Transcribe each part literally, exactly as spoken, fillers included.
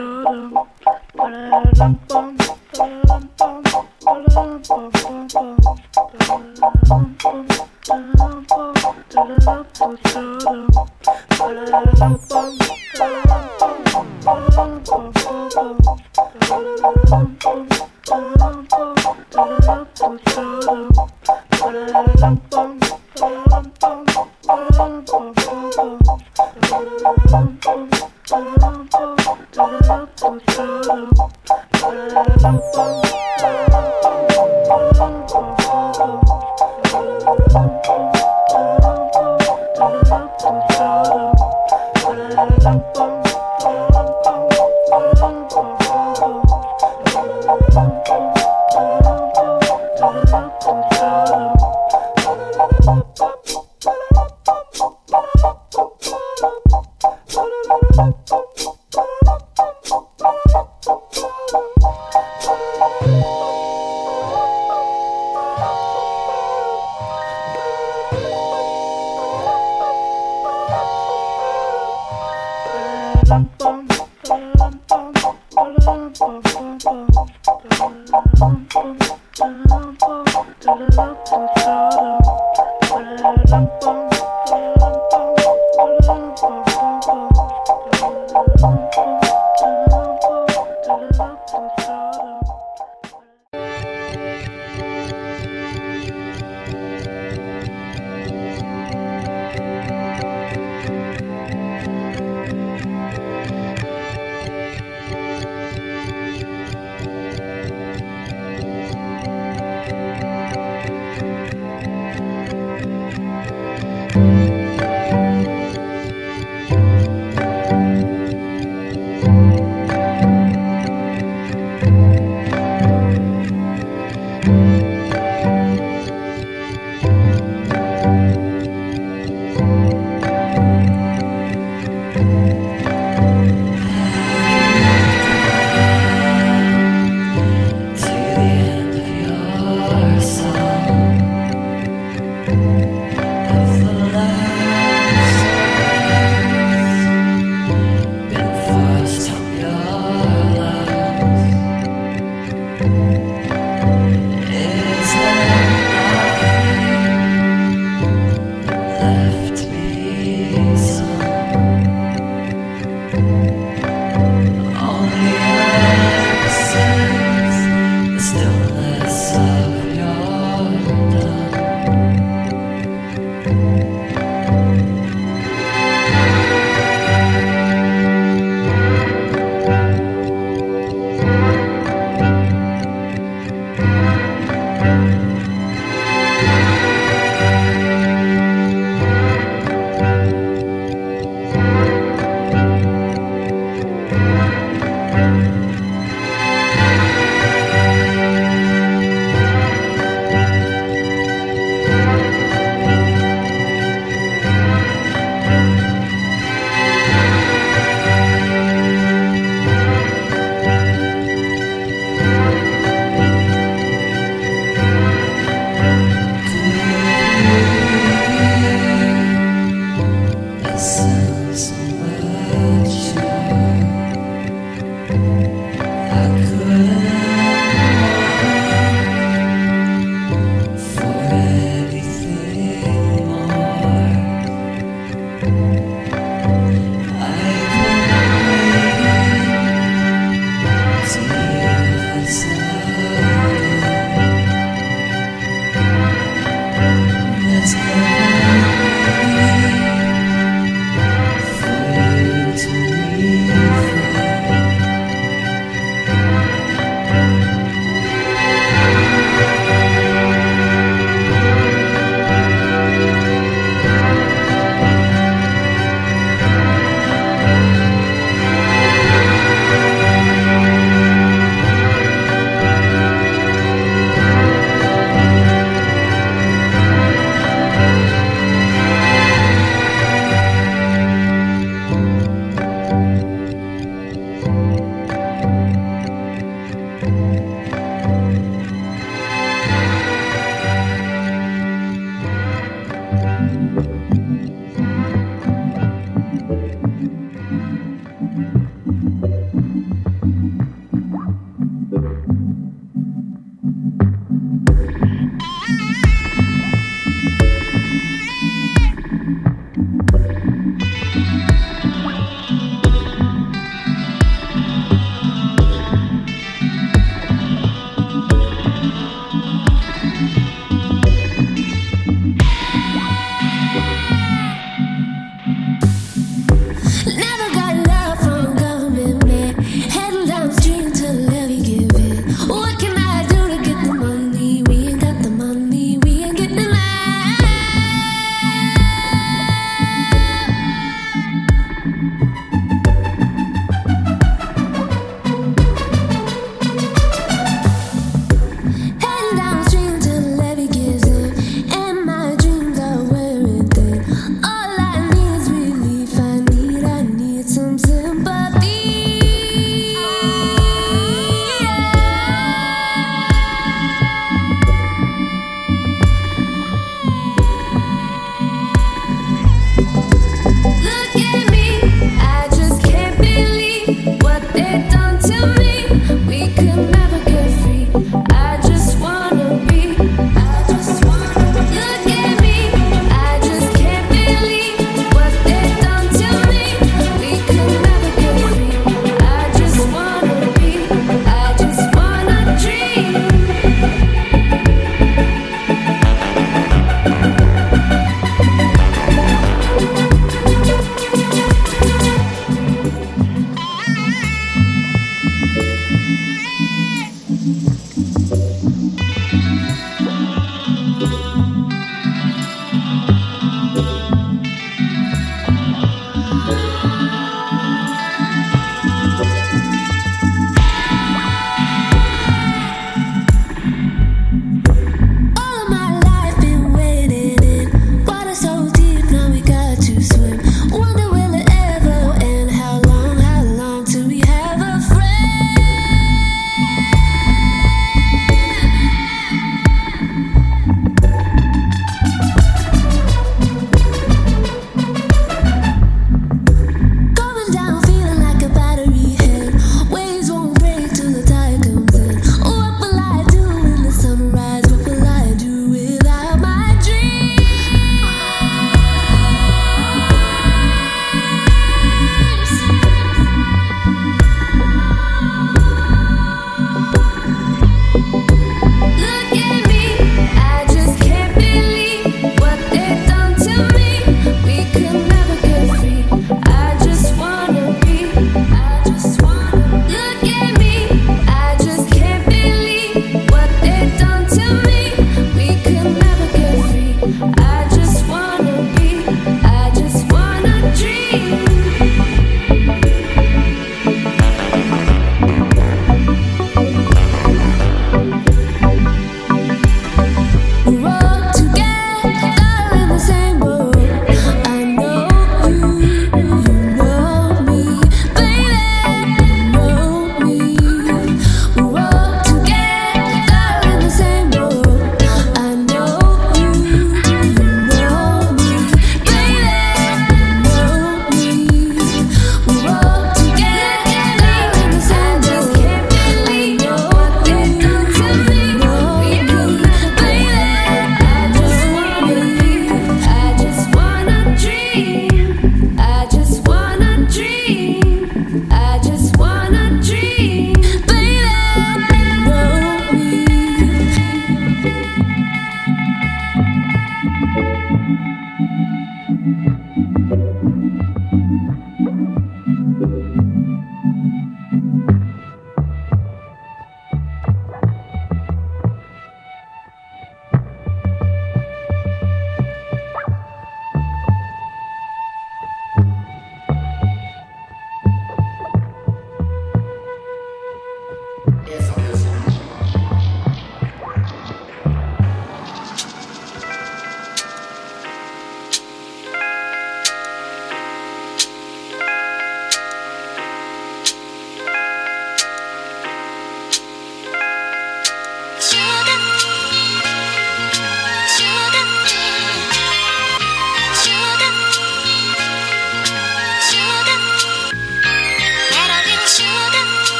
Thank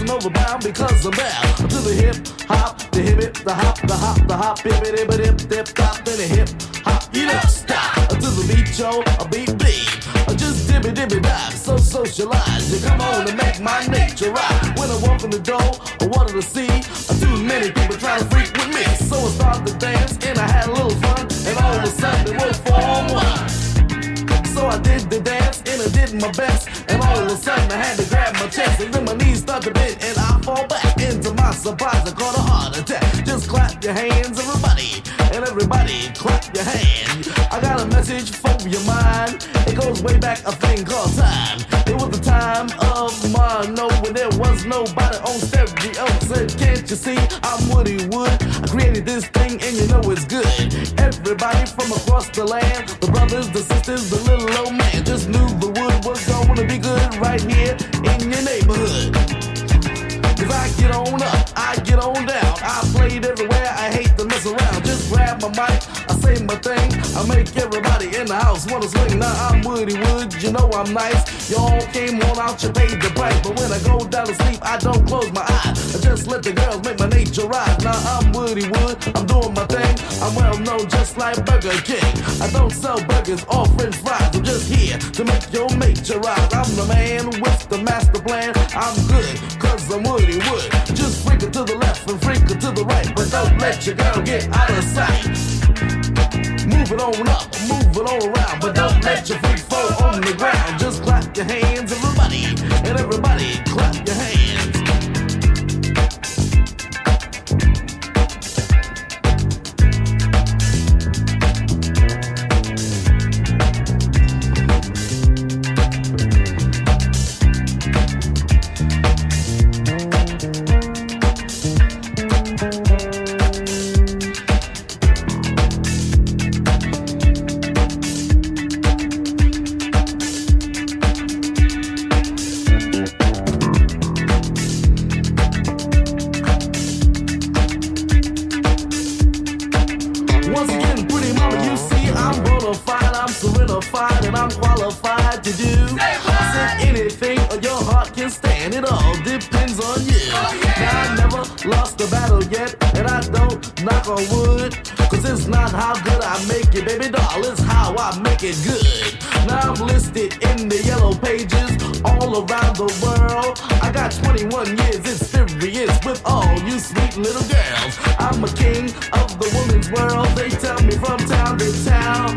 crossing over bound because I'm down to the hip hop, the hip hip, the hop, the hop, the hop, hip hip hip hip hip hop, then the hip hop. You don't stop to the beat, yo, a beat beat. Just dibby dibby dive, so socialize. You come on and make my nature right. When I walk in the door, I wanted to see too many people trying to freak with me. So I started to dance and I had a little fun, and all of a sudden it was form one. So I did the dance and I did my best, and all of a sudden I had to grab my chest, and then my knees start to bend and I fall back. Into my surprise, I caught a heart attack. Just clap your hands, everybody, and everybody clap your hand. I got a message for your mind. It goes way back, a thing called time. It was the time of mono when there was nobody on stereo. Said, can't you see I'm Woody Wood? I created this thing and you know it's good. Everybody from across the land, the brothers, the sisters, the little old man, just knew the wood was gonna be good right here in your neighborhood. Cause I get on up, I get on down. I played everywhere, I hate to mess around. Just grab my mic, I say my thing, I make everybody in the house wanna swing. Now I'm Woody Wood, you know I'm nice. Y'all came on out, you paid the price. But when I go down to sleep, I don't close my eyes. I just let the girls make my nature rise. Now I'm Woody Wood, I'm doing my thing. I'm well known just like Burger King. I don't sell burgers or french fries. I'm just here to make your nature rise. I'm the man with the master plan. I'm good, cause I'm Woody Wood. Just freak it to the left and freak it to the right, but don't let your girl get out of sight. Move it on up, move it all around, but don't let your feet fall on the ground. Just clap your hands, everybody, and everybody clap your hands. Knock on wood, cause it's not how good I make it, baby doll, it's how I make it good. Now I'm listed in the yellow pages all around the world. I got twenty-one years experience with all you sweet little girls. I'm a king of the woman's world, they tell me from town to town.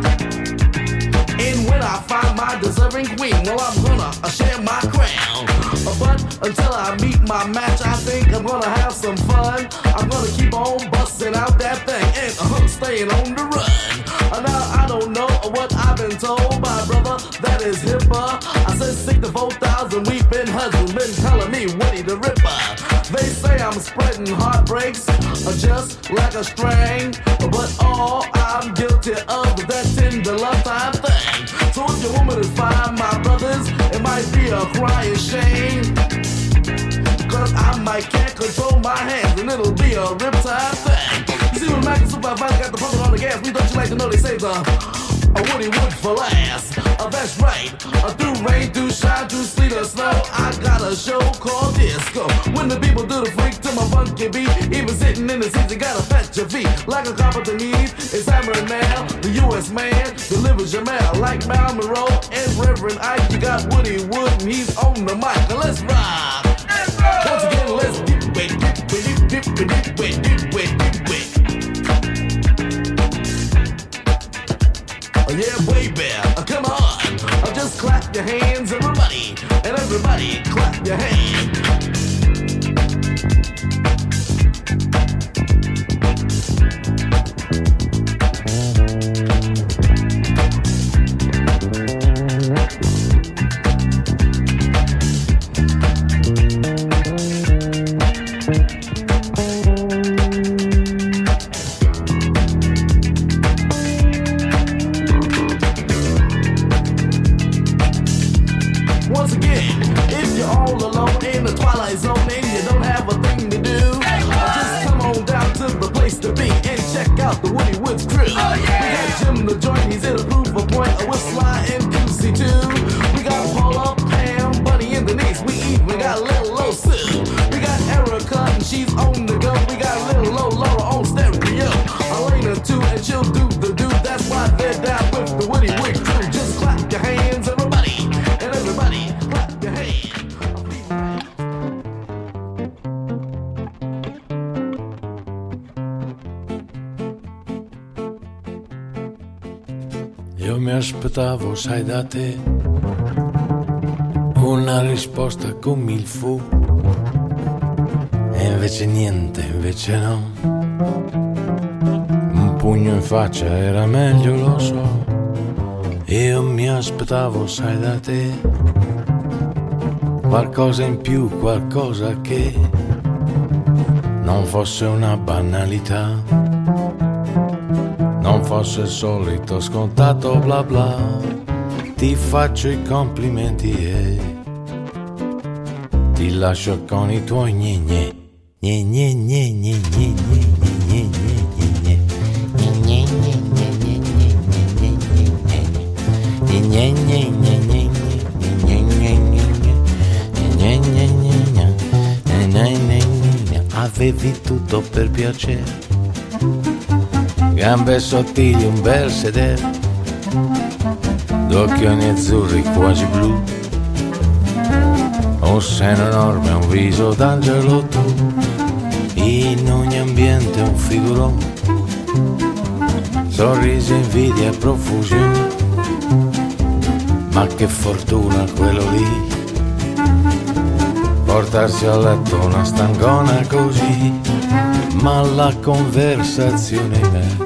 And when I find my deserving queen, well, I'm gonna uh, share my crown. Uh, but until I meet my match, I think I'm gonna have some fun. I'm gonna keep on busting out that thing and uh, staying on the run. Uh, now, I don't know what I've been told by a brother that is hipper. I said sixty-four thousand weeping husbands been telling me Woody the Ripper. They say I'm spreading heartbreaks uh, just like a string, but all I'm guilty of is that tender love time thing. So if your woman is fine, my brothers, it might be a crying shame, cause I might can't control my hands and it'll be a riptide thing. You see when Mac and Supervisor got the pumping on the gas, we don't you like to know they say the a Woody Wood for last. Uh, that's right, uh, through rain, through shine, through sleet or snow, I got a show called Disco. When the people do the freak to my funky beat, even sitting in the seats, you gotta fetch your feet. Like a carpenter needs, it's hammering now. The U S man delivers your mail. Like Mal Monroe and Reverend Ike, you got Woody Wood and he's on the mic. Now let's rock. Once again, let's dip it, dip it, dip it, dip it, dip it, dip it. Oh yeah, baby, uh, come on. Uh, just clap your hands, everybody, and everybody clap your hands. Io mi aspettavo, sai, da te una risposta come il fu, e invece niente, invece no. Un pugno in faccia era meglio, lo so. Io mi aspettavo, sai, da te qualcosa in più, qualcosa che non fosse una banalità, non fosse il solito scontato bla bla. Ti faccio i complimenti e ti lascio con i tuoi gne gne gne gne gne gne gne gne gne. Avevi tutto per piacere, gambe sottili, un bel sedere, due occhioni azzurri quasi blu, un seno enorme, un viso d'angelo tu, in ogni ambiente un figurone, sorrisi, invidia e profusione. Ma che fortuna quello lì, portarsi a letto una stangona così. Ma la conversazione beh,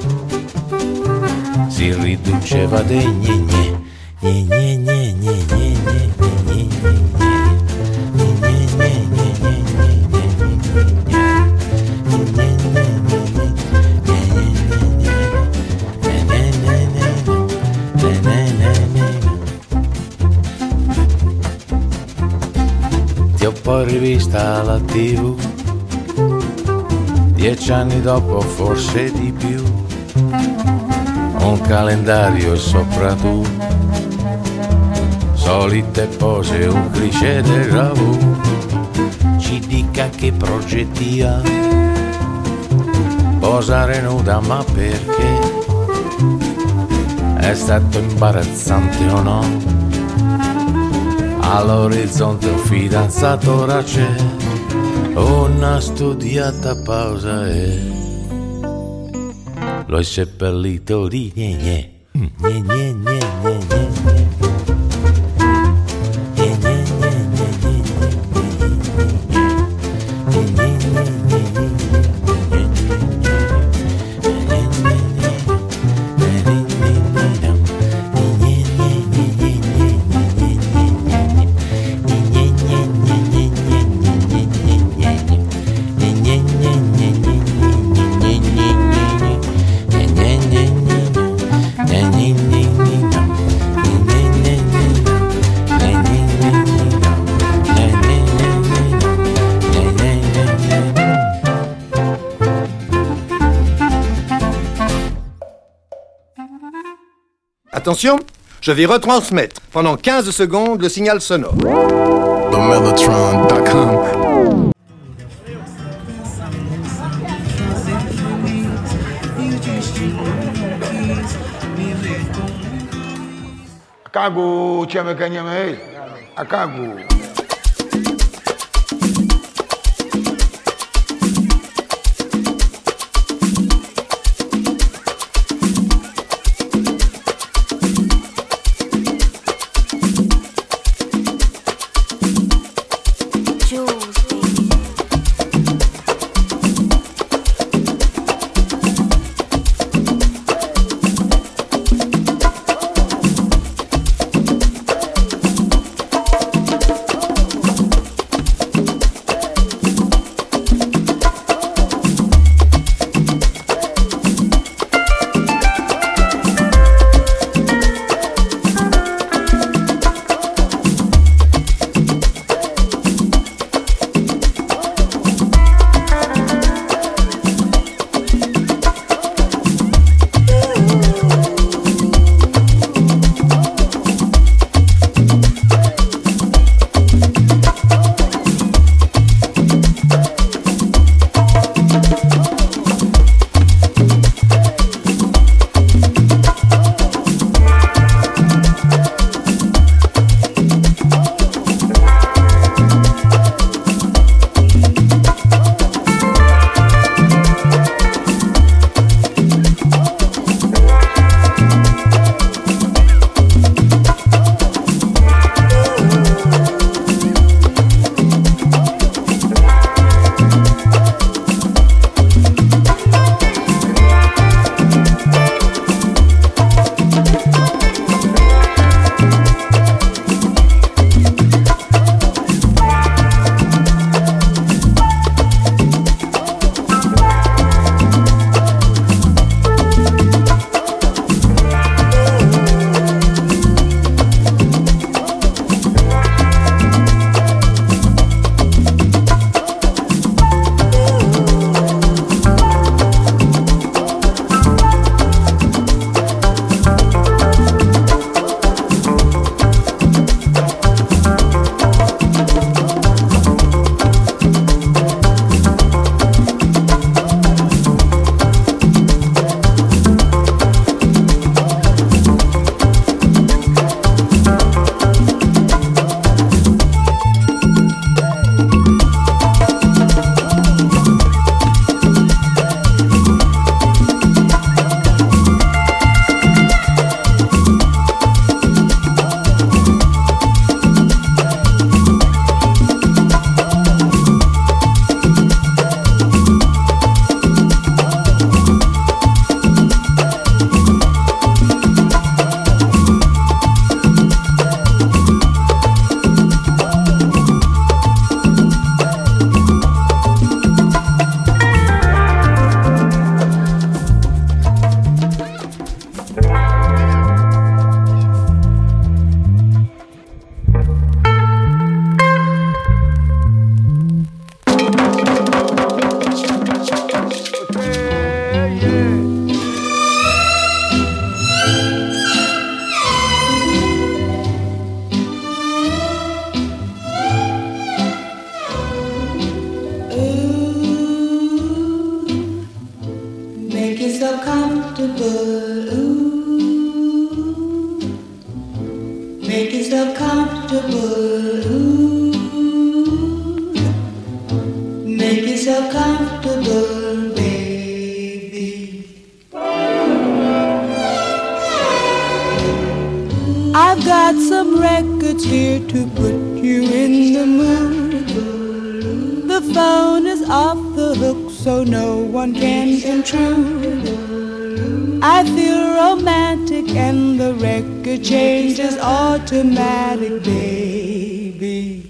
si riduceva dei gne gne gne gne gne gne gne gne ti ho poi rivista alla tivù, dieci anni dopo, forse di più, un calendario sopra tu, solite pose, un cliché del gravù. Ci dica che progetti ha, posare nuda, ma perché? È stato imbarazzante o no? All'orizzonte un fidanzato ora c'è, una studiata pausa e lo hai seppellito di gne gne gne gne gne gne gne. Attention, je vais retransmettre pendant quinze secondes le signal sonore. the mellotron dot com. Akagu chame kanyame. Akagu. yourself comfortable. Ooh. Make yourself comfortable, baby. I've got some records here to put you in the mood. The phone is off the hook so no one can intrude. I feel romantic and the record changes automatic, baby.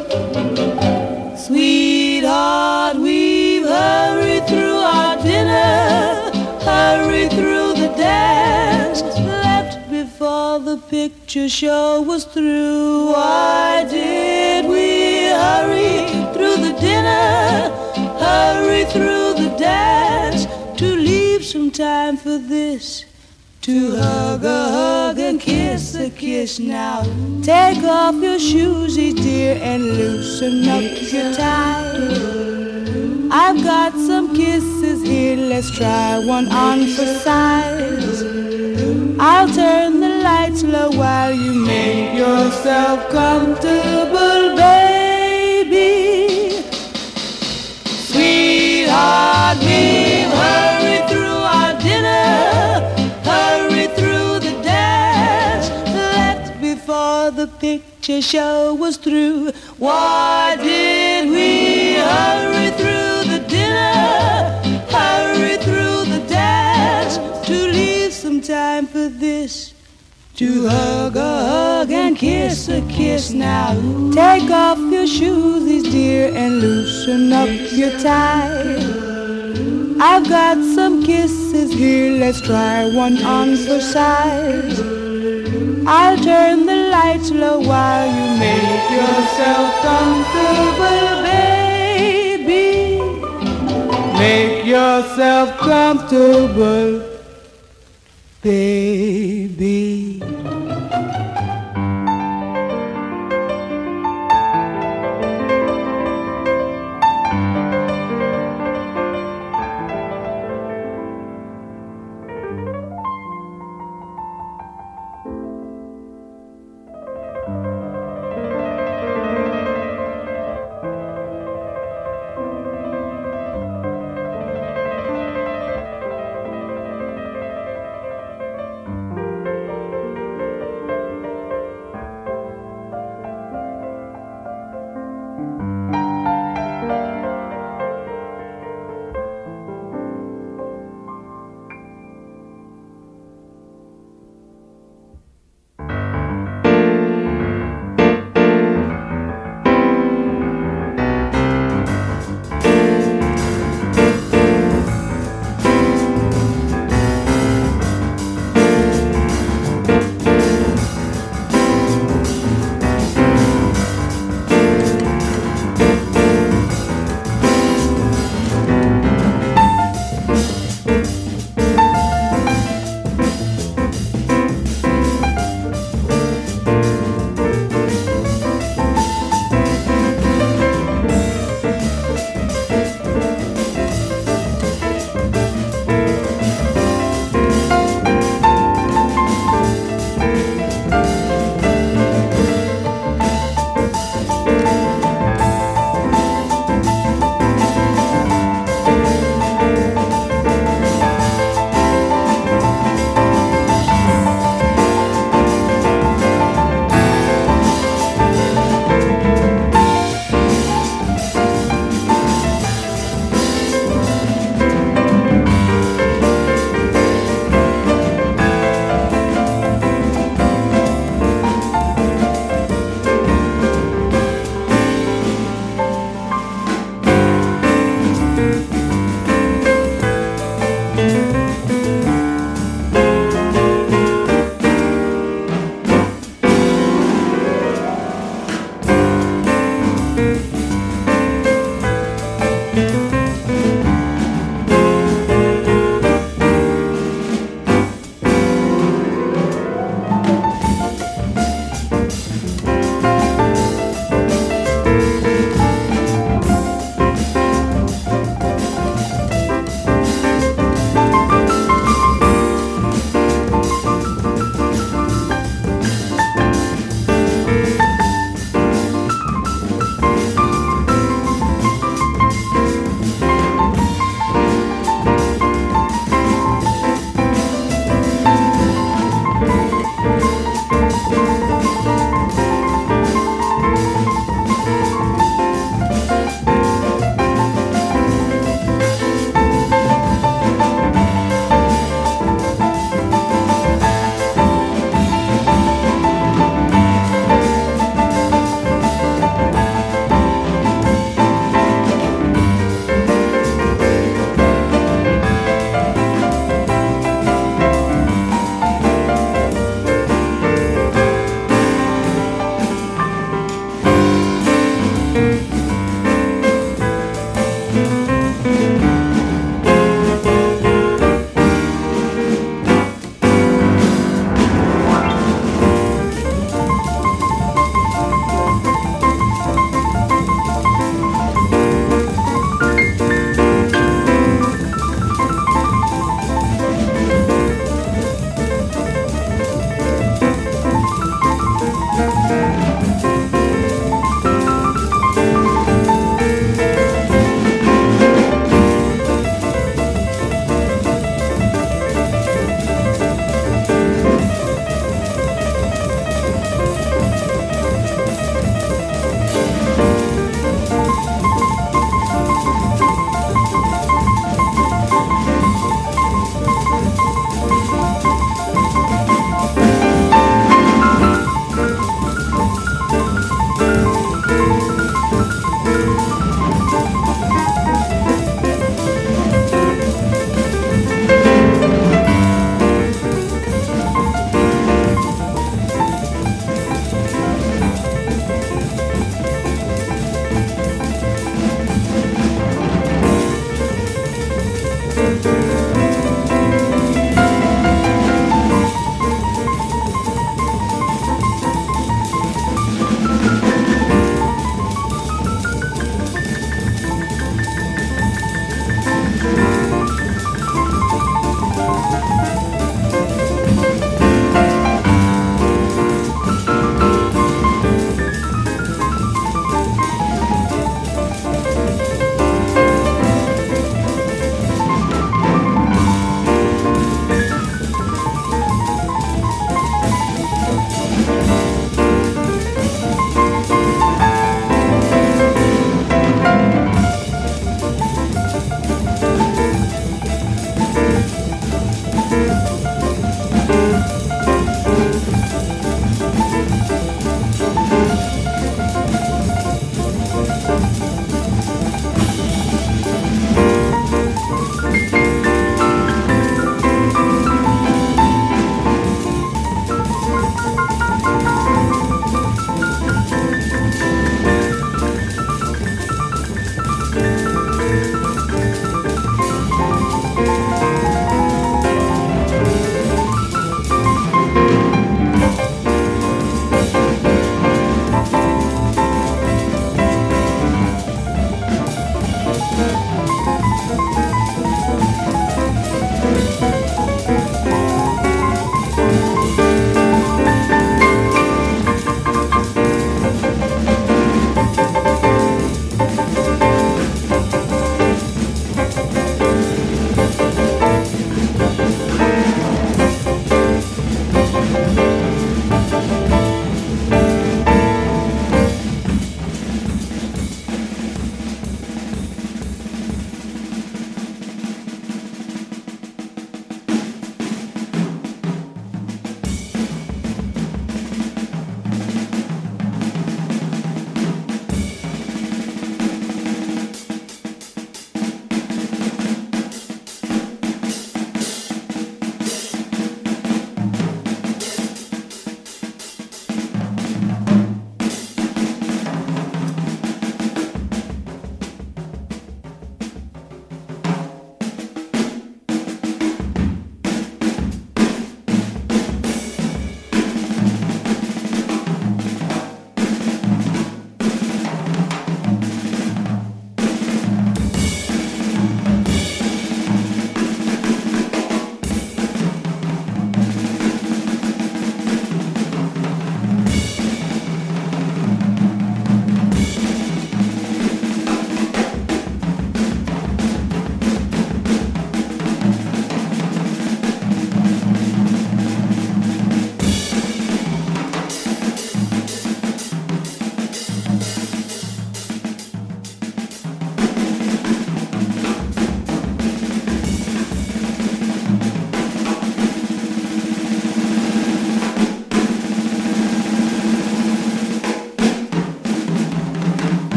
Sweetheart, we've hurried through our dinner, hurried through the dance, left before the picture show was through. Why did we hurry through the dinner, hurry through the dance, to leave some time for this? To hug a hug and kiss a kiss now. Take off your shoes, dear, and loosen up your tie. I've got some kisses here, let's try one on for size. I'll turn the lights low while you make yourself comfortable, baby. Sweetheart, we've hurried through our dinner, hurry through the dance, left before the picture show was through. Why did we hurry through the dinner, hurry through the dance, to leave some time for this? To hug a hug and kiss a kiss now. Take off your shoes, dear, and loosen up your tie. I've got some kisses here, let's try one on for size. I'll turn the lights low while you make yourself comfortable, baby. Make yourself comfortable, baby.